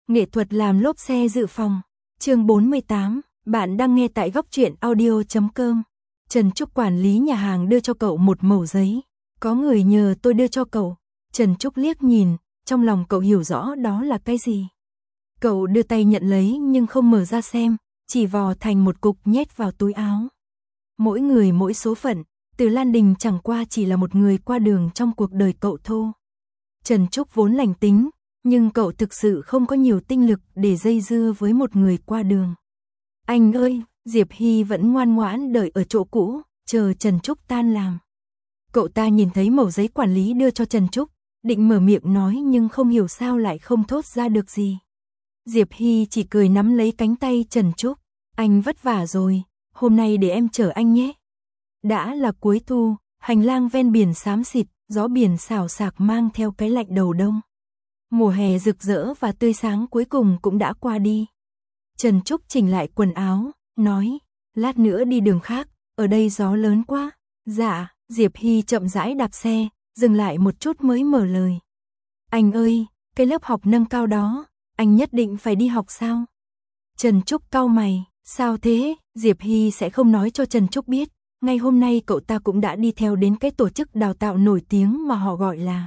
Nghệ thuật làm lốp xe dự phòng. Chương 48, bạn đang nghe tại góc truyện audio.com. Trần Trúc quản lý nhà hàng đưa cho cậu một mẩu giấy. Có người nhờ tôi đưa cho cậu. Trần Trúc liếc nhìn, trong lòng cậu hiểu rõ đó là cái gì. Cậu đưa tay nhận lấy nhưng không mở ra xem, chỉ vò thành một cục nhét vào túi áo. Mỗi người mỗi số phận, Từ Lan Đình chẳng qua chỉ là một người qua đường trong cuộc đời cậu thôi. Trần Trúc vốn lành tính, nhưng cậu thực sự không có nhiều tinh lực để dây dưa với một người qua đường. Anh ơi, Diệp Hy vẫn ngoan ngoãn đợi ở chỗ cũ, chờ Trần Trúc tan làm. Cậu ta nhìn thấy mẩu giấy quản lý đưa cho Trần Trúc, định mở miệng nói nhưng không hiểu sao lại không thốt ra được gì. Diệp Hy chỉ cười nắm lấy cánh tay Trần Trúc. Anh vất vả rồi, hôm nay để em chở anh nhé. Đã là cuối thu, hành lang ven biển xám xịt, gió biển xào xạc mang theo cái lạnh đầu đông. Mùa hè rực rỡ và tươi sáng cuối cùng cũng đã qua đi. Trần Trúc chỉnh lại quần áo, nói, lát nữa đi đường khác, ở đây gió lớn quá. Dạ, Diệp Hy chậm rãi đạp xe, dừng lại một chút mới mở lời. Anh ơi, cái lớp học nâng cao đó, anh nhất định phải đi học sao? Trần Trúc cau mày, sao thế? Diệp Hy sẽ không nói cho Trần Trúc biết. Ngày hôm nay cậu ta cũng đã đi theo đến cái tổ chức đào tạo nổi tiếng mà họ gọi là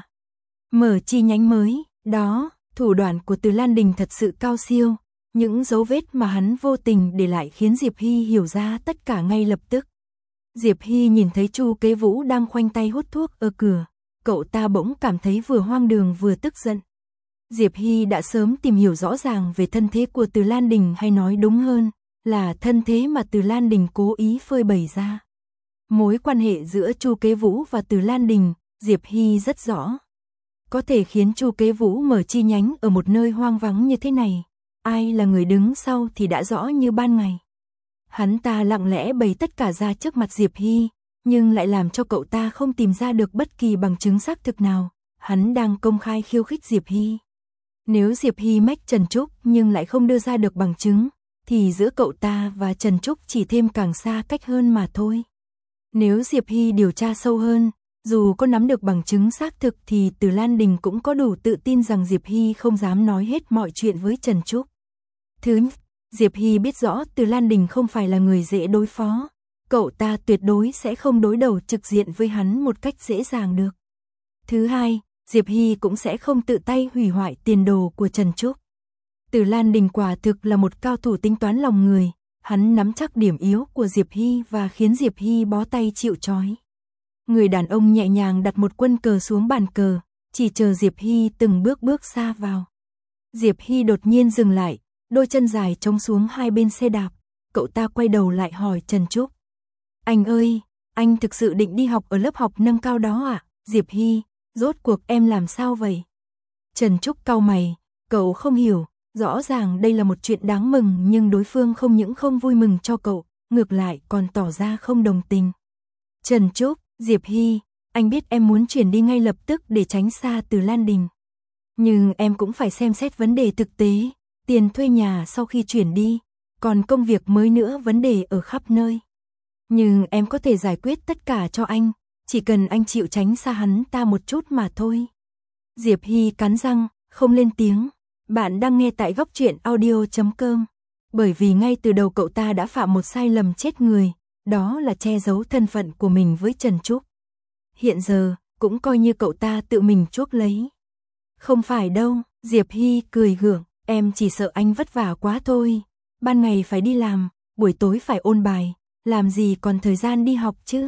mở chi nhánh mới. Đó, thủ đoạn của Từ Lan Đình thật sự cao siêu. Những dấu vết mà hắn vô tình để lại khiến Diệp Hy hiểu ra tất cả ngay lập tức. Diệp Hy nhìn thấy Chu Kế Vũ đang khoanh tay hút thuốc ở cửa. Cậu ta bỗng cảm thấy vừa hoang đường vừa tức giận. Diệp Hy đã sớm tìm hiểu rõ ràng về thân thế của Từ Lan Đình, hay nói đúng hơn là thân thế mà Từ Lan Đình cố ý phơi bày ra. Mối quan hệ giữa Chu Kế Vũ và Từ Lan Đình, Diệp Hy rất rõ. Có thể khiến Chu Kế Vũ mở chi nhánh ở một nơi hoang vắng như thế này, ai là người đứng sau thì đã rõ như ban ngày. Hắn ta lặng lẽ bày tất cả ra trước mặt Diệp Hy, nhưng lại làm cho cậu ta không tìm ra được bất kỳ bằng chứng xác thực nào. Hắn đang công khai khiêu khích Diệp Hy. Nếu Diệp Hy mách Trần Trúc nhưng lại không đưa ra được bằng chứng, thì giữa cậu ta và Trần Trúc chỉ thêm càng xa cách hơn mà thôi. Nếu Diệp Hy điều tra sâu hơn, dù có nắm được bằng chứng xác thực thì Từ Lan Đình cũng có đủ tự tin rằng Diệp Hy không dám nói hết mọi chuyện với Trần Trúc. Thứ nhất, Diệp Hy biết rõ Từ Lan Đình không phải là người dễ đối phó. Cậu ta tuyệt đối sẽ không đối đầu trực diện với hắn một cách dễ dàng được. Thứ hai, Diệp Hy cũng sẽ không tự tay hủy hoại tiền đồ của Trần Trúc. Từ Lan Đình quả thực là một cao thủ tính toán lòng người. Hắn nắm chắc điểm yếu của Diệp Hy và khiến Diệp Hy bó tay chịu trói. Người đàn ông nhẹ nhàng đặt một quân cờ xuống bàn cờ, chỉ chờ Diệp Hy từng bước xa vào. Diệp Hy đột nhiên dừng lại, đôi chân dài trống xuống hai bên xe đạp. Cậu ta quay đầu lại hỏi Trần Trúc. Anh ơi, anh thực sự định đi học ở lớp học nâng cao đó à? Diệp Hy, rốt cuộc em làm sao vậy? Trần Trúc cau mày, cậu không hiểu. Rõ ràng đây là một chuyện đáng mừng nhưng đối phương không những không vui mừng cho cậu, ngược lại còn tỏ ra không đồng tình. Trần Trúc, Diệp Hy, anh biết em muốn chuyển đi ngay lập tức để tránh xa Từ Lan Đình. Nhưng em cũng phải xem xét vấn đề thực tế, tiền thuê nhà sau khi chuyển đi, còn công việc mới nữa, vấn đề ở khắp nơi. Nhưng em có thể giải quyết tất cả cho anh, chỉ cần anh chịu tránh xa hắn ta một chút mà thôi. Diệp Hy cắn răng, không lên tiếng. Bạn đang nghe tại góc truyện audio.com. Bởi vì ngay từ đầu cậu ta đã phạm một sai lầm chết người, đó là che giấu thân phận của mình với Trần Trúc. Hiện giờ, cũng coi như cậu ta tự mình chuốc lấy. Không phải đâu, Diệp Hy cười gượng, em chỉ sợ anh vất vả quá thôi. Ban ngày phải đi làm, buổi tối phải ôn bài, làm gì còn thời gian đi học chứ?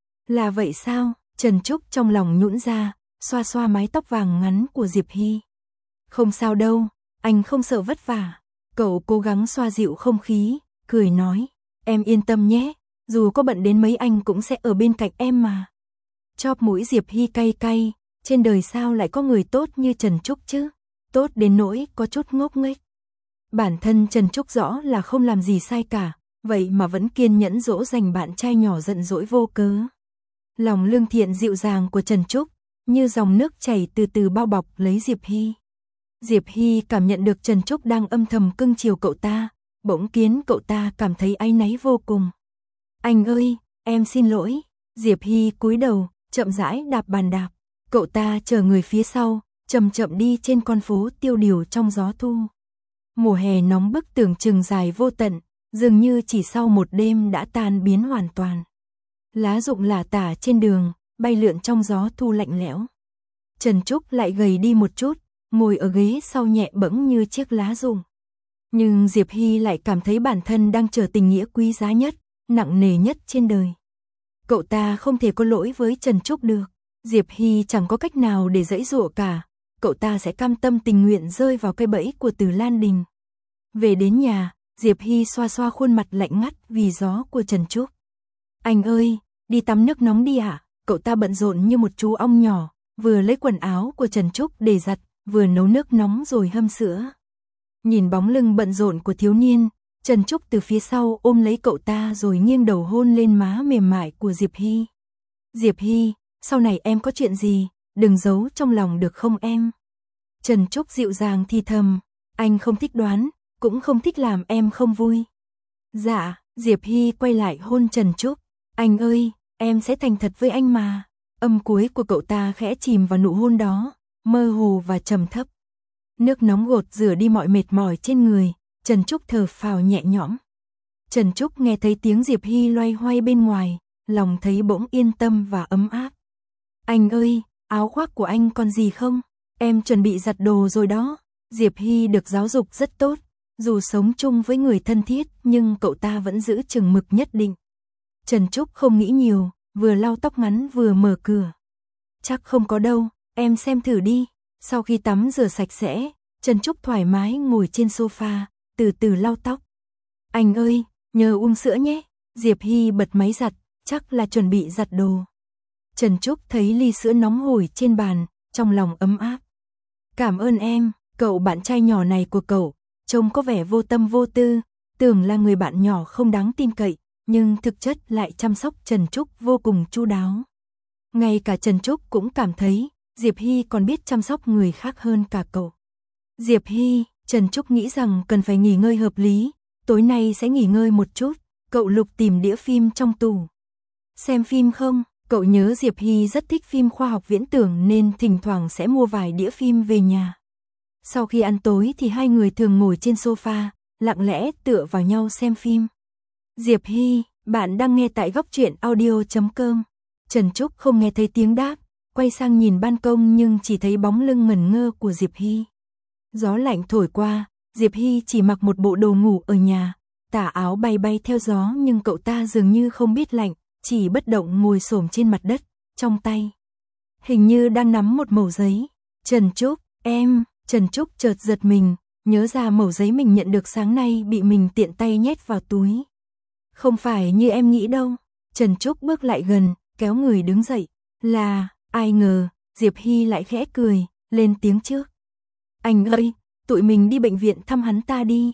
Là vậy sao? Trần Trúc trong lòng nhũn ra, xoa xoa mái tóc vàng ngắn của Diệp Hy. Không sao đâu, anh không sợ vất vả. Cậu cố gắng xoa dịu không khí, cười nói, em yên tâm nhé, dù có bận đến mấy anh cũng sẽ ở bên cạnh em mà. Chóp mũi Diệp Hy cay cay, trên đời sao lại có người tốt như Trần Trúc chứ, tốt đến nỗi có chút ngốc nghếch. Bản thân Trần Trúc rõ là không làm gì sai cả, vậy mà vẫn kiên nhẫn dỗ dành bạn trai nhỏ giận dỗi vô cớ. Lòng lương thiện dịu dàng của Trần Trúc, như dòng nước chảy từ từ bao bọc lấy Diệp Hy. Diệp Hy cảm nhận được Trần Trúc đang âm thầm cưng chiều cậu ta, bỗng khiến cậu ta cảm thấy áy náy vô cùng. Anh ơi, em xin lỗi. Diệp Hy cúi đầu, chậm rãi đạp bàn đạp. Cậu ta chờ người phía sau, chậm chậm đi trên con phố tiêu điều trong gió thu. Mùa hè nóng bức tưởng chừng dài vô tận, dường như chỉ sau một đêm đã tan biến hoàn toàn. Lá rụng lả tả trên đường, bay lượn trong gió thu lạnh lẽo. Trần Trúc lại gầy đi một chút, ngồi ở ghế sau nhẹ bẫng như chiếc lá rụng. Nhưng Diệp Hy lại cảm thấy bản thân đang chờ tình nghĩa quý giá nhất, nặng nề nhất trên đời. Cậu ta không thể có lỗi với Trần Trúc được. Diệp Hy chẳng có cách nào để giãy giụa cả. Cậu ta sẽ cam tâm tình nguyện rơi vào cái bẫy của Từ Lan Đình. Về đến nhà, Diệp Hy xoa xoa khuôn mặt lạnh ngắt vì gió của Trần Trúc. Anh ơi, đi tắm nước nóng đi ạ. Cậu ta bận rộn như một chú ong nhỏ, vừa lấy quần áo của Trần Trúc để giặt, vừa nấu nước nóng rồi hâm sữa. Nhìn bóng lưng bận rộn của thiếu niên, Trần Trúc từ phía sau ôm lấy cậu ta rồi nghiêng đầu hôn lên má mềm mại của Diệp Hy. Diệp Hy, sau này em có chuyện gì, đừng giấu trong lòng được không em? Trần Trúc dịu dàng thì thầm, anh không thích đoán, cũng không thích làm em không vui. Dạ, Diệp Hy quay lại hôn Trần Trúc. Anh ơi, em sẽ thành thật với anh mà. Âm cuối của cậu ta khẽ chìm vào nụ hôn đó, mơ hồ và trầm thấp. Nước nóng gột rửa đi mọi mệt mỏi trên người, Trần Trúc thở phào nhẹ nhõm. Trần Trúc nghe thấy tiếng Diệp Hy loay hoay bên ngoài, lòng thấy bỗng yên tâm và ấm áp. Anh ơi, áo khoác của anh còn gì không? Em chuẩn bị giặt đồ rồi đó. Diệp Hy được giáo dục rất tốt, dù sống chung với người thân thiết nhưng cậu ta vẫn giữ chừng mực nhất định. Trần Trúc không nghĩ nhiều, vừa lau tóc ngắn vừa mở cửa. Chắc không có đâu, em xem thử đi. Sau khi tắm rửa sạch sẽ, Trần Trúc thoải mái ngồi trên sofa, từ từ lau tóc. Anh ơi, nhớ uống sữa nhé. Diệp Hy bật máy giặt, chắc là chuẩn bị giặt đồ. Trần Trúc thấy ly sữa nóng hổi trên bàn, trong lòng ấm áp. Cảm ơn em, cậu bạn trai nhỏ này của cậu, trông có vẻ vô tâm vô tư, tưởng là người bạn nhỏ không đáng tin cậy, nhưng thực chất lại chăm sóc Trần Trúc vô cùng chu đáo. Ngay cả Trần Trúc cũng cảm thấy, Diệp Hy còn biết chăm sóc người khác hơn cả cậu. Diệp Hy, Trần Trúc nghĩ rằng cần phải nghỉ ngơi hợp lý, tối nay sẽ nghỉ ngơi một chút, cậu lục tìm đĩa phim trong tủ. Xem phim không? Cậu nhớ Diệp Hy rất thích phim khoa học viễn tưởng nên thỉnh thoảng sẽ mua vài đĩa phim về nhà. Sau khi ăn tối thì hai người thường ngồi trên sofa, lặng lẽ tựa vào nhau xem phim. Diệp Hy, bạn đang nghe tại góc truyện audio.com. Trần Trúc không nghe thấy tiếng đáp, quay sang nhìn ban công nhưng chỉ thấy bóng lưng ngẩn ngơ của Diệp Hy. Gió lạnh thổi qua, Diệp Hy chỉ mặc một bộ đồ ngủ ở nhà, tà áo bay bay theo gió nhưng cậu ta dường như không biết lạnh, chỉ bất động ngồi xổm trên mặt đất, trong tay hình như đang nắm một mẩu giấy. Trần Trúc, em, Trần Trúc chợt giật mình, nhớ ra mẩu giấy mình nhận được sáng nay bị mình tiện tay nhét vào túi. Không phải như em nghĩ đâu. Trần Trúc bước lại gần, kéo người đứng dậy. Là, ai ngờ, Diệp Hy lại khẽ cười, lên tiếng trước. Anh ơi, tụi mình đi bệnh viện thăm hắn ta đi.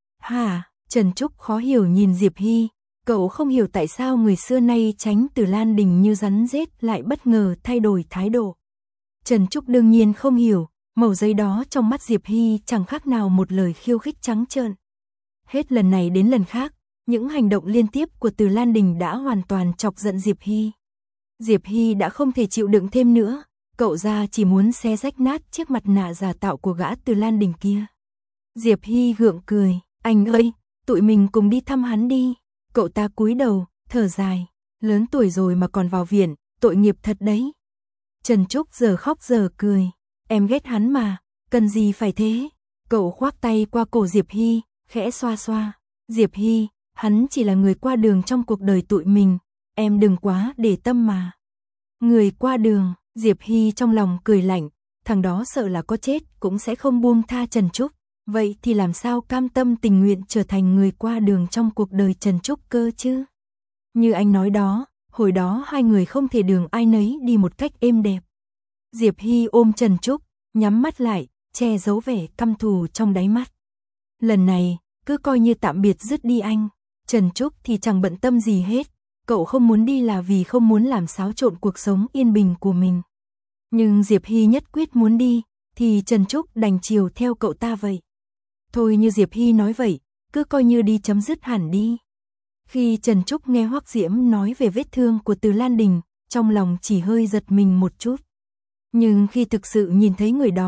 Hả? Trần Trúc khó hiểu nhìn Diệp Hy, cậu không hiểu tại sao người xưa nay tránh Từ Lan Đình như rắn rết lại bất ngờ thay đổi thái độ. Trần Trúc đương nhiên không hiểu, mẩu giấy đó trong mắt Diệp Hy chẳng khác nào một lời khiêu khích trắng trợn. Hết lần này đến lần khác, những hành động liên tiếp của Từ Lan Đình đã hoàn toàn chọc giận Diệp Hy. Diệp Hy đã không thể chịu đựng thêm nữa, cậu ra chỉ muốn xé rách nát chiếc mặt nạ giả tạo của gã Từ Lan Đình kia. Diệp Hy gượng cười, anh ơi, tụi mình cùng đi thăm hắn đi. Cậu ta cúi đầu, thở dài, lớn tuổi rồi mà còn vào viện, tội nghiệp thật đấy. Trần Trúc giờ khóc giờ cười, em ghét hắn mà, cần gì phải thế. Cậu khoác tay qua cổ Diệp Hy, khẽ xoa xoa. Diệp Hy, hắn chỉ là người qua đường trong cuộc đời tụi mình, em đừng quá để tâm mà. Người qua đường, Diệp Hy trong lòng cười lạnh, thằng đó sợ là có chết cũng sẽ không buông tha Trần Trúc, vậy thì làm sao cam tâm tình nguyện trở thành người qua đường trong cuộc đời Trần Trúc cơ chứ? Như anh nói đó, hồi đó hai người không thể đường ai nấy đi một cách êm đẹp. Diệp Hy ôm Trần Trúc, nhắm mắt lại, che giấu vẻ căm thù trong đáy mắt. Lần này, cứ coi như tạm biệt dứt đi anh. Trần Trúc thì chẳng bận tâm gì hết, cậu không muốn đi là vì không muốn làm xáo trộn cuộc sống yên bình của mình. Nhưng Diệp Hy nhất quyết muốn đi, thì Trần Trúc đành chiều theo cậu ta vậy. Thôi như Diệp Hy nói vậy, cứ coi như đi chấm dứt hẳn đi. Khi Trần Trúc nghe Hoắc Diễm nói về vết thương của Từ Lan Đình, trong lòng chỉ hơi giật mình một chút. Nhưng khi thực sự nhìn thấy người đó,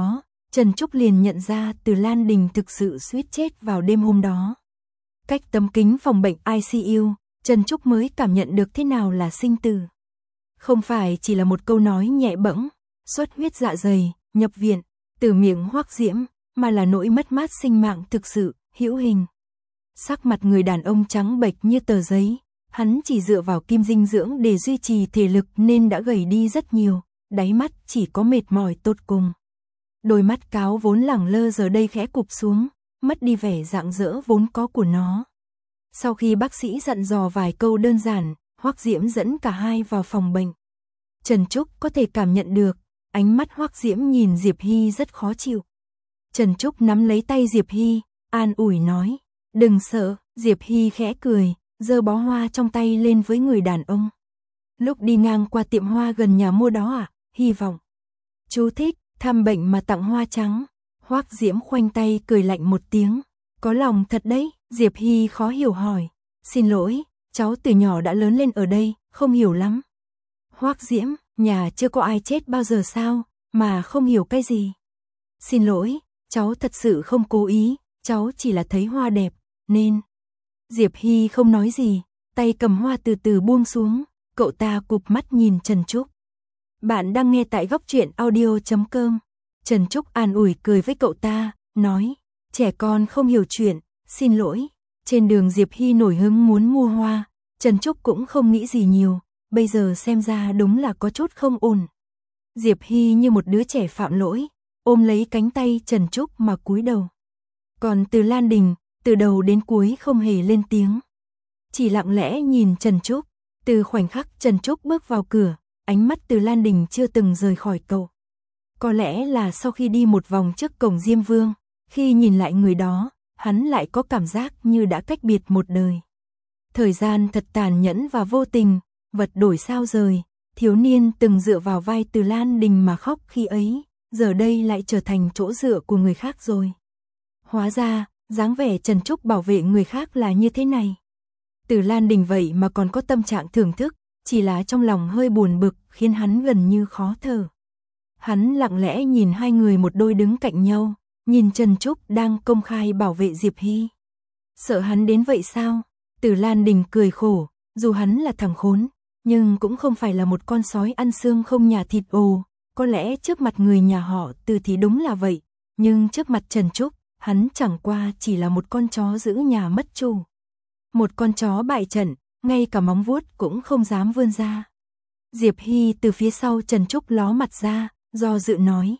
Trần Trúc liền nhận ra Từ Lan Đình thực sự suýt chết vào đêm hôm đó. Cách tấm kính phòng bệnh ICU, Trần Trúc mới cảm nhận được thế nào là sinh tử. Không phải chỉ là một câu nói nhẹ bẫng, xuất huyết dạ dày, nhập viện, từ miệng Hoắc Diễm, mà là nỗi mất mát sinh mạng thực sự, hữu hình. Sắc mặt người đàn ông trắng bệch như tờ giấy, hắn chỉ dựa vào kim dinh dưỡng để duy trì thể lực nên đã gầy đi rất nhiều, đáy mắt chỉ có mệt mỏi tột cùng. Đôi mắt cáo vốn lẳng lơ giờ đây khẽ cụp xuống, mất đi vẻ rạng rỡ vốn có của nó. Sau khi bác sĩ dặn dò vài câu đơn giản, Hoắc Diễm dẫn cả hai vào phòng bệnh. Trần Trúc có thể cảm nhận được, ánh mắt Hoắc Diễm nhìn Diệp Hy rất khó chịu. Trần Trúc nắm lấy tay Diệp Hy, an ủi nói, đừng sợ. Diệp Hy khẽ cười, giơ bó hoa trong tay lên với người đàn ông. Lúc đi ngang qua tiệm hoa gần nhà mua đó à, hy vọng. Chú thích, thăm bệnh mà tặng hoa trắng. Hoắc Diễm khoanh tay cười lạnh một tiếng. Có lòng thật đấy, Diệp Hy khó hiểu hỏi. Xin lỗi, cháu từ nhỏ đã lớn lên ở đây, không hiểu lắm. Hoắc Diễm, nhà chưa có ai chết bao giờ sao, mà không hiểu cái gì. Xin lỗi, cháu thật sự không cố ý, cháu chỉ là thấy hoa đẹp, nên. Diệp Hy không nói gì, tay cầm hoa từ từ buông xuống, cậu ta cụp mắt nhìn Trần Trúc. Bạn đang nghe tại Góc Truyện Audio.com. Trần Trúc an ủi cười với cậu ta, nói, trẻ con không hiểu chuyện, xin lỗi. Trên đường Diệp Hy nổi hứng muốn mua hoa, Trần Trúc cũng không nghĩ gì nhiều, bây giờ xem ra đúng là có chút không ổn. Diệp Hy như một đứa trẻ phạm lỗi, ôm lấy cánh tay Trần Trúc mà cúi đầu. Còn Từ Lan Đình, từ đầu đến cuối không hề lên tiếng. Chỉ lặng lẽ nhìn Trần Trúc, từ khoảnh khắc Trần Trúc bước vào cửa, ánh mắt Từ Lan Đình chưa từng rời khỏi cậu. Có lẽ là sau khi đi một vòng trước cổng Diêm Vương, khi nhìn lại người đó, hắn lại có cảm giác như đã cách biệt một đời. Thời gian thật tàn nhẫn và vô tình, vật đổi sao rời, thiếu niên từng dựa vào vai Từ Lan Đình mà khóc khi ấy, giờ đây lại trở thành chỗ dựa của người khác rồi. Hóa ra, dáng vẻ Trần Trúc bảo vệ người khác là như thế này. Từ Lan Đình vậy mà còn có tâm trạng thưởng thức, chỉ là trong lòng hơi buồn bực khiến hắn gần như khó thở. Hắn lặng lẽ nhìn hai người một đôi đứng cạnh nhau, nhìn Trần Trúc đang công khai bảo vệ Diệp Hy. Sợ hắn đến vậy sao? Từ Lan Đình cười khổ, dù hắn là thằng khốn, nhưng cũng không phải là một con sói ăn xương không nhà thịt ồ. Có lẽ trước mặt người nhà họ Từ thì đúng là vậy, nhưng trước mặt Trần Trúc, hắn chẳng qua chỉ là một con chó giữ nhà mất chủ. Một con chó bại trận, ngay cả móng vuốt cũng không dám vươn ra. Diệp Hy từ phía sau Trần Trúc ló mặt ra, do dự nói.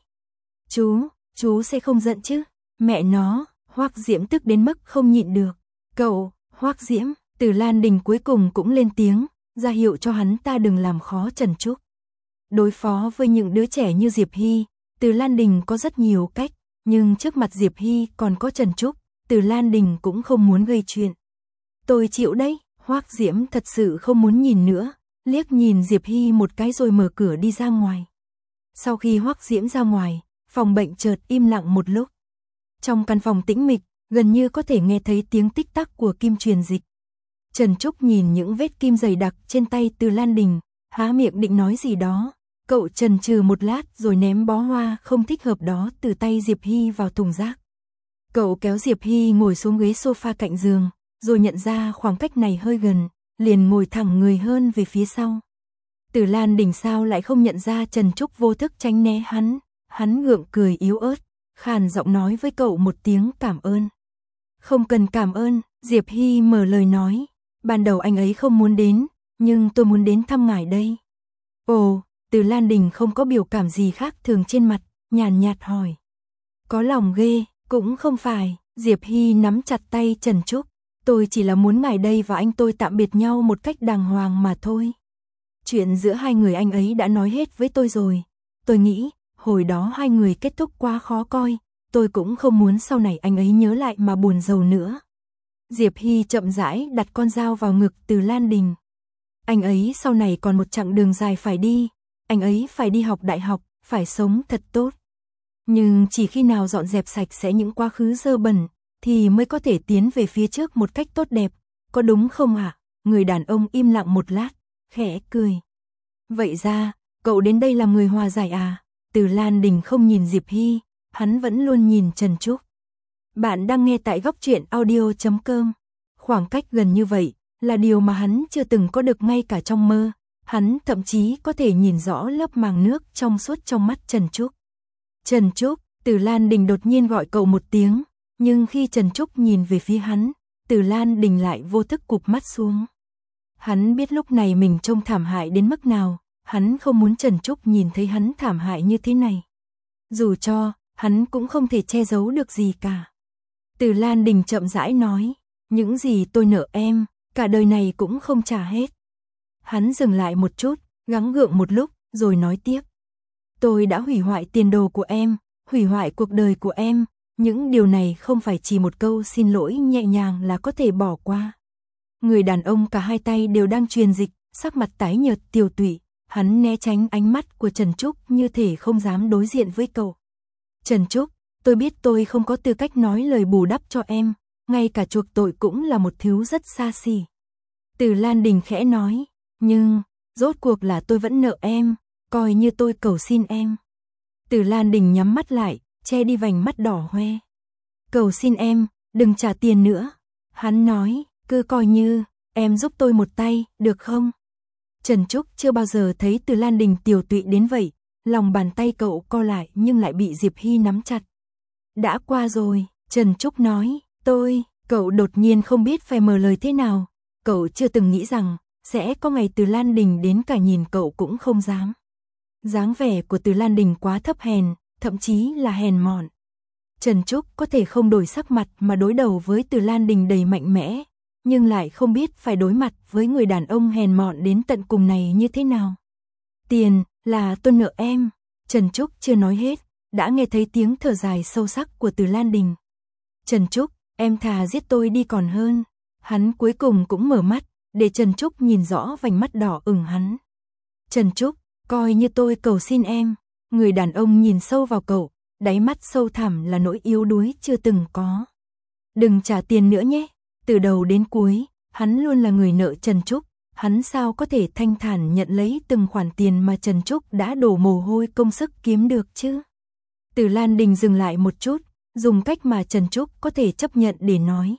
Chú sẽ không giận chứ? Mẹ nó, Hoắc Diễm tức đến mức không nhịn được. Cậu, Hoắc Diễm, Từ Lan Đình cuối cùng cũng lên tiếng, ra hiệu cho hắn ta đừng làm khó Trần Trúc. Đối phó với những đứa trẻ như Diệp Hy, Từ Lan Đình có rất nhiều cách, nhưng trước mặt Diệp Hy còn có Trần Trúc, Từ Lan Đình cũng không muốn gây chuyện. Tôi chịu đấy, Hoắc Diễm thật sự không muốn nhìn nữa, liếc nhìn Diệp Hy một cái rồi mở cửa đi ra ngoài. Sau khi Hoắc Diễm ra ngoài, phòng bệnh chợt im lặng một lúc. Trong căn phòng tĩnh mịch, gần như có thể nghe thấy tiếng tích tắc của kim truyền dịch. Trần Trúc nhìn những vết kim dày đặc trên tay Từ Lan Đình, há miệng định nói gì đó. Cậu chần chừ một lát rồi ném bó hoa không thích hợp đó từ tay Diệp Hy vào thùng rác. Cậu kéo Diệp Hy ngồi xuống ghế sofa cạnh giường, rồi nhận ra khoảng cách này hơi gần, liền ngồi thẳng người hơn về phía sau. Từ Lan Đình sao lại không nhận ra Trần Trúc vô thức tránh né hắn gượng cười yếu ớt, khàn giọng nói với cậu một tiếng cảm ơn. Không cần cảm ơn, Diệp Hy mở lời nói, ban đầu anh ấy không muốn đến, nhưng tôi muốn đến thăm ngài đây. Ồ, Từ Lan Đình không có biểu cảm gì khác thường trên mặt, nhàn nhạt hỏi. Có lòng ghê, cũng không phải, Diệp Hy nắm chặt tay Trần Trúc, tôi chỉ là muốn ngài đây và anh tôi tạm biệt nhau một cách đàng hoàng mà thôi. Chuyện giữa hai người anh ấy đã nói hết với tôi rồi, tôi nghĩ, hồi đó hai người kết thúc quá khó coi, tôi cũng không muốn sau này anh ấy nhớ lại mà buồn rầu nữa. Diệp Hy chậm rãi đặt con dao vào ngực Từ Lan Đình. Anh ấy sau này còn một chặng đường dài phải đi, anh ấy phải đi học đại học, phải sống thật tốt. Nhưng chỉ khi nào dọn dẹp sạch sẽ những quá khứ dơ bẩn, thì mới có thể tiến về phía trước một cách tốt đẹp, có đúng không ạ? Người đàn ông im lặng một lát, khẽ cười. Vậy ra, cậu đến đây làm người hòa giải à? Từ Lan Đình không nhìn Diệp Hy, hắn vẫn luôn nhìn Trần Trúc. Bạn đang nghe tại góc truyện audio.com. Khoảng cách gần như vậy là điều mà hắn chưa từng có được ngay cả trong mơ. Hắn thậm chí có thể nhìn rõ lớp màng nước trong suốt trong mắt Trần Trúc. Trần Trúc, Từ Lan Đình đột nhiên gọi cậu một tiếng, nhưng khi Trần Trúc nhìn về phía hắn, Từ Lan Đình lại vô thức cụp mắt xuống. Hắn biết lúc này mình trông thảm hại đến mức nào, hắn không muốn Trần Trúc nhìn thấy hắn thảm hại như thế này. Dù cho, hắn cũng không thể che giấu được gì cả. Từ Lan Đình chậm rãi nói, những gì tôi nợ em, cả đời này cũng không trả hết. Hắn dừng lại một chút, gắng gượng một lúc, rồi nói tiếp. Tôi đã hủy hoại tiền đồ của em, hủy hoại cuộc đời của em, những điều này không phải chỉ một câu xin lỗi nhẹ nhàng là có thể bỏ qua. Người đàn ông cả hai tay đều đang truyền dịch, sắc mặt tái nhợt tiều tụy, hắn né tránh ánh mắt của Trần Trúc như thể không dám đối diện với cậu. Trần Trúc, tôi biết tôi không có tư cách nói lời bù đắp cho em, ngay cả chuộc tội cũng là một thứ rất xa xỉ. Từ Lan Đình khẽ nói, nhưng, rốt cuộc là tôi vẫn nợ em, coi như tôi cầu xin em. Từ Lan Đình nhắm mắt lại, che đi vành mắt đỏ hoe. Cầu xin em, đừng trả tiền nữa. Hắn nói, cứ coi như, em giúp tôi một tay, được không? Trần Trúc chưa bao giờ thấy Từ Lan Đình tiều tụy đến vậy, lòng bàn tay cậu co lại nhưng lại bị Diệp Hy nắm chặt. Đã qua rồi, Trần Trúc nói, cậu đột nhiên không biết phải mở lời thế nào. Cậu chưa từng nghĩ rằng, sẽ có ngày Từ Lan Đình đến cả nhìn cậu cũng không dám. Dáng vẻ của Từ Lan Đình quá thấp hèn, thậm chí là hèn mọn. Trần Trúc có thể không đổi sắc mặt mà đối đầu với Từ Lan Đình đầy mạnh mẽ, nhưng lại không biết phải đối mặt với người đàn ông hèn mọn đến tận cùng này như thế nào. Tiền, là tôi nợ em. Trần Trúc chưa nói hết, đã nghe thấy tiếng thở dài sâu sắc của Từ Lan Đình. Trần Trúc, em thà giết tôi đi còn hơn. Hắn cuối cùng cũng mở mắt, để Trần Trúc nhìn rõ vành mắt đỏ ửng hắn. Trần Trúc, coi như tôi cầu xin em. Người đàn ông nhìn sâu vào cậu, đáy mắt sâu thẳm là nỗi yếu đuối chưa từng có. Đừng trả tiền nữa nhé. Từ đầu đến cuối, hắn luôn là người nợ Trần Trúc. Hắn sao có thể thanh thản nhận lấy từng khoản tiền mà Trần Trúc đã đổ mồ hôi công sức kiếm được chứ? Từ Lan Đình dừng lại một chút, dùng cách mà Trần Trúc có thể chấp nhận để nói.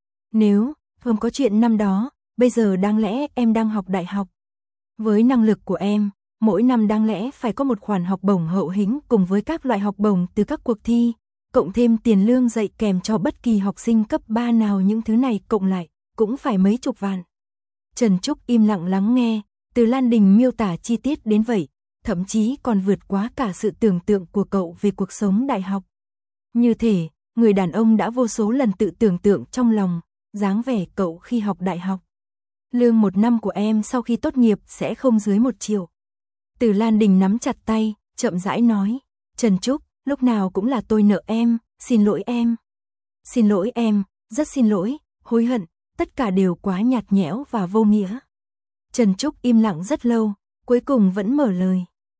Nếu không có chuyện năm đó, bây giờ đáng lẽ em đang học đại học. Với năng lực của em, mỗi năm đáng lẽ phải có một khoản học bổng hậu hĩnh cùng với các loại học bổng từ các cuộc thi, cộng thêm tiền lương dạy kèm cho bất kỳ học sinh cấp 3 nào, những thứ này cộng lại, cũng phải mấy chục vạn. Trần Trúc im lặng lắng nghe, Từ Lan Đình miêu tả chi tiết đến vậy, thậm chí còn vượt quá cả sự tưởng tượng của cậu về cuộc sống đại học. Như thể, người đàn ông đã vô số lần tự tưởng tượng trong lòng, dáng vẻ cậu khi học đại học. Lương một năm của em sau khi tốt nghiệp sẽ không dưới 1 triệu. Từ Lan Đình nắm chặt tay, chậm rãi nói, Trần Trúc, lúc nào cũng là tôi nợ em, xin lỗi em. Xin lỗi em, rất xin lỗi, hối hận, tất cả đều quá nhạt nhẽo và vô nghĩa. Trần Trúc im lặng rất lâu, cuối cùng vẫn mở lời.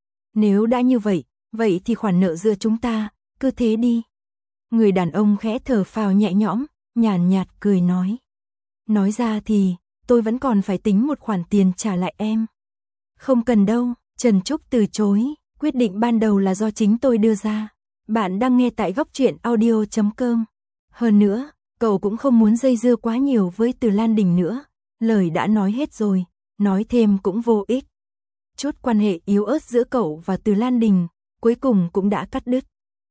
Nếu đã như vậy, vậy thì khoản nợ giữa chúng ta, cứ thế đi. Người đàn ông khẽ thở phào nhẹ nhõm, nhàn nhạt cười nói. Nói ra thì, tôi vẫn còn phải tính một khoản tiền trả lại em. Không cần đâu, Trần Trúc từ chối, quyết định ban đầu là do chính tôi đưa ra. Bạn đang nghe tại góc truyện audio.com. Hơn nữa, cậu cũng không muốn dây dưa quá nhiều với Từ Lan Đình nữa. Lời đã nói hết rồi, nói thêm cũng vô ích. Chút quan hệ yếu ớt giữa cậu và Từ Lan Đình, cuối cùng cũng đã cắt đứt.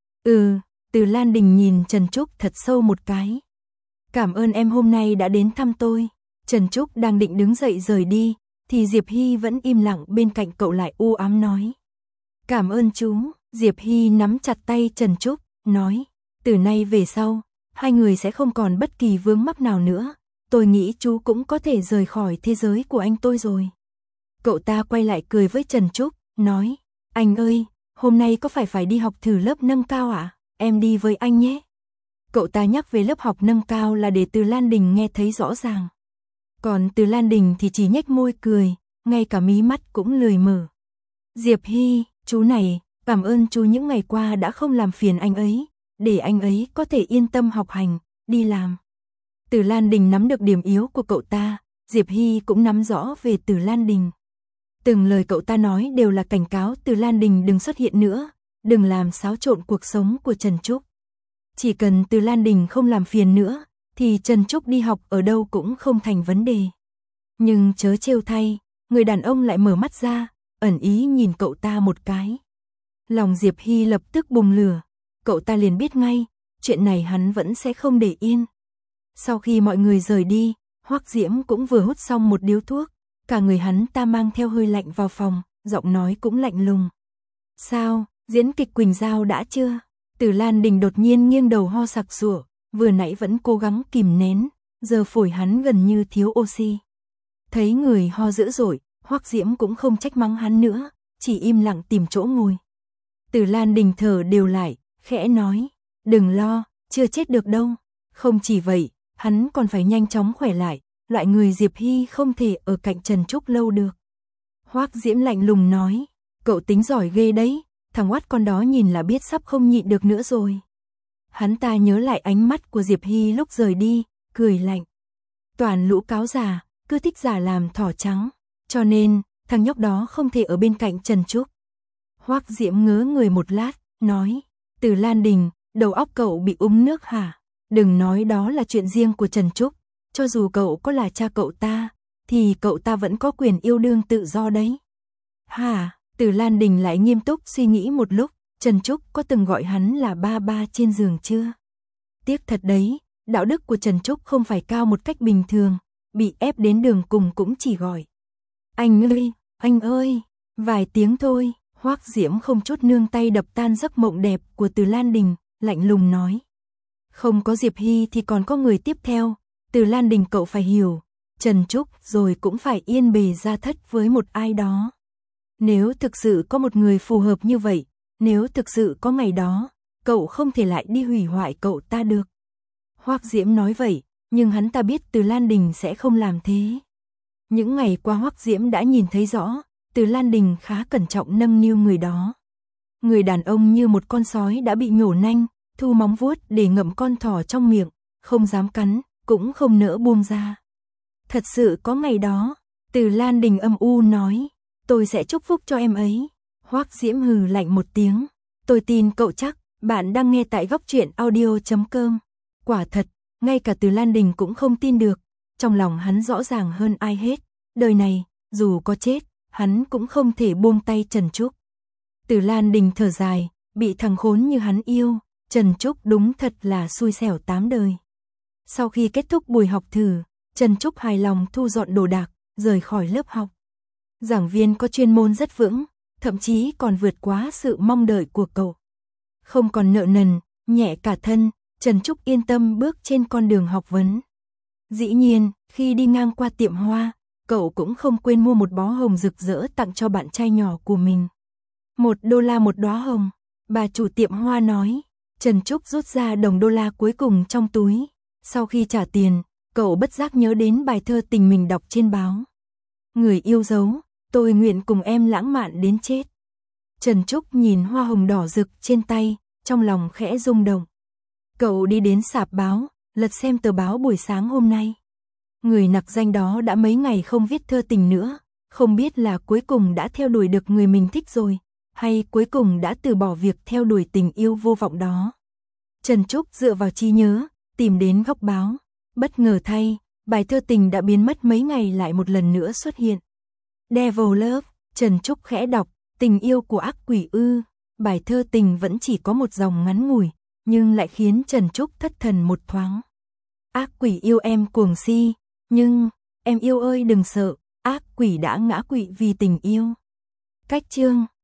Từ Lan Đình nhìn Trần Trúc thật sâu một cái. Cảm ơn em hôm nay đã đến thăm tôi. Trần Trúc đang định đứng dậy rời đi, thì Diệp Hy vẫn im lặng bên cạnh cậu lại u ám nói. Cảm ơn chú. Diệp Hy nắm chặt tay Trần Trúc, nói. Từ nay về sau, hai người sẽ không còn bất kỳ vướng mắc nào nữa. Tôi nghĩ chú cũng có thể rời khỏi thế giới của anh tôi rồi. Cậu ta quay lại cười với Trần Trúc, nói. Anh ơi, hôm nay có phải đi học thử lớp nâng cao ạ? Em đi với anh nhé. Cậu ta nhắc về lớp học nâng cao là để Từ Lan Đình nghe thấy rõ ràng. Còn Từ Lan Đình thì chỉ nhếch môi cười, ngay cả mí mắt cũng lười mở. Diệp Hy, chú này, cảm ơn chú những ngày qua đã không làm phiền anh ấy, để anh ấy có thể yên tâm học hành, đi làm. Từ Lan Đình nắm được điểm yếu của cậu ta, Diệp Hy cũng nắm rõ về Từ Lan Đình. Từng lời cậu ta nói đều là cảnh cáo Từ Lan Đình đừng xuất hiện nữa, đừng làm xáo trộn cuộc sống của Trần Trúc. Chỉ cần Từ Lan Đình không làm phiền nữa, thì Trần Trúc đi học ở đâu cũng không thành vấn đề. Nhưng chớ trêu thay, người đàn ông lại mở mắt ra, ẩn ý nhìn cậu ta một cái. Lòng Diệp Hy lập tức bùng lửa, cậu ta liền biết ngay, chuyện này hắn vẫn sẽ không để yên. Sau khi mọi người rời đi, Hoắc Diễm cũng vừa hút xong một điếu thuốc, cả người hắn ta mang theo hơi lạnh vào phòng, giọng nói cũng lạnh lùng. Sao, diễn kịch Quỳnh Giao đã chưa? Từ Lan Đình đột nhiên nghiêng đầu ho sặc sụa, vừa nãy vẫn cố gắng kìm nén, giờ phổi hắn gần như thiếu oxy. Thấy người ho dữ dội, Hoắc Diễm cũng không trách mắng hắn nữa, chỉ im lặng tìm chỗ ngồi. Từ Lan Đình thở đều lại, khẽ nói, đừng lo, chưa chết được đâu. Không chỉ vậy, hắn còn phải nhanh chóng khỏe lại, loại người Diệp Hy không thể ở cạnh Trần Trúc lâu được. Hoắc Diễm lạnh lùng nói, cậu tính giỏi ghê đấy, thằng oát con đó nhìn là biết sắp không nhịn được nữa rồi. Hắn ta nhớ lại ánh mắt của Diệp Hy lúc rời đi, cười lạnh. Toàn lũ cáo già, cứ thích giả làm thỏ trắng, cho nên, thằng nhóc đó không thể ở bên cạnh Trần Trúc. Hoắc Diễm ngớ người một lát, nói, Từ Lan Đình, đầu óc cậu bị úng nước hả? Đừng nói đó là chuyện riêng của Trần Trúc, cho dù cậu có là cha cậu ta, thì cậu ta vẫn có quyền yêu đương tự do đấy. Hả? Từ Lan Đình lại nghiêm túc suy nghĩ một lúc, Trần Trúc có từng gọi hắn là ba ba trên giường chưa? Tiếc thật đấy, đạo đức của Trần Trúc không phải cao một cách bình thường, bị ép đến đường cùng cũng chỉ gọi. Anh ơi, vài tiếng thôi. Hoắc Diễm không chút nương tay đập tan giấc mộng đẹp của Từ Lan Đình, lạnh lùng nói. Không có Diệp Hy thì còn có người tiếp theo, Từ Lan Đình cậu phải hiểu, Trần Trúc rồi cũng phải yên bề gia thất với một ai đó. Nếu thực sự có một người phù hợp như vậy, nếu thực sự có ngày đó, cậu không thể lại đi hủy hoại cậu ta được. Hoắc Diễm nói vậy, nhưng hắn ta biết Từ Lan Đình sẽ không làm thế. Những ngày qua Hoắc Diễm đã nhìn thấy rõ, Từ Lan Đình khá cẩn trọng nâng niu người đó. Người đàn ông như một con sói đã bị nhổ nanh, thu móng vuốt để ngậm con thỏ trong miệng, không dám cắn, cũng không nỡ buông ra. Thật sự có ngày đó, Từ Lan Đình âm u nói, tôi sẽ chúc phúc cho em ấy. Hoắc Diễm hừ lạnh một tiếng, tôi tin cậu chắc. Bạn đang nghe tại góc truyện audio.com. Quả thật, ngay cả Từ Lan Đình cũng không tin được, trong lòng hắn rõ ràng hơn ai hết, đời này, dù có chết, hắn cũng không thể buông tay Trần Trúc. Từ Lan Đình thở dài, bị thằng khốn như hắn yêu, Trần Trúc đúng thật là xui xẻo 8 đời. Sau khi kết thúc buổi học thử, Trần Trúc hài lòng thu dọn đồ đạc, rời khỏi lớp học. Giảng viên có chuyên môn rất vững, thậm chí còn vượt quá sự mong đợi của cậu. Không còn nợ nần, nhẹ cả thân, Trần Trúc yên tâm bước trên con đường học vấn. Dĩ nhiên, khi đi ngang qua tiệm hoa, cậu cũng không quên mua một bó hồng rực rỡ tặng cho bạn trai nhỏ của mình. $1 một đóa hồng, bà chủ tiệm hoa nói. Trần Trúc rút ra đồng đô la cuối cùng trong túi. Sau khi trả tiền, cậu bất giác nhớ đến bài thơ tình mình đọc trên báo. Người yêu dấu, tôi nguyện cùng em lãng mạn đến chết. Trần Trúc nhìn hoa hồng đỏ rực trên tay, trong lòng khẽ rung động. Cậu đi đến sạp báo, lật xem tờ báo buổi sáng hôm nay. Người nặc danh đó đã mấy ngày không viết thơ tình nữa, không biết là cuối cùng đã theo đuổi được người mình thích rồi, hay cuối cùng đã từ bỏ việc theo đuổi tình yêu vô vọng đó. Trần Trúc dựa vào trí nhớ, tìm đến góc báo. Bất ngờ thay, bài thơ tình đã biến mất mấy ngày lại một lần nữa xuất hiện. Devil Love, Trần Trúc khẽ đọc, tình yêu của ác quỷ ư. Bài thơ tình vẫn chỉ có một dòng ngắn ngủi, nhưng lại khiến Trần Trúc thất thần một thoáng. Ác quỷ yêu em cuồng si, nhưng, em yêu ơi đừng sợ, ác quỷ đã ngã quỵ vì tình yêu. Cách chương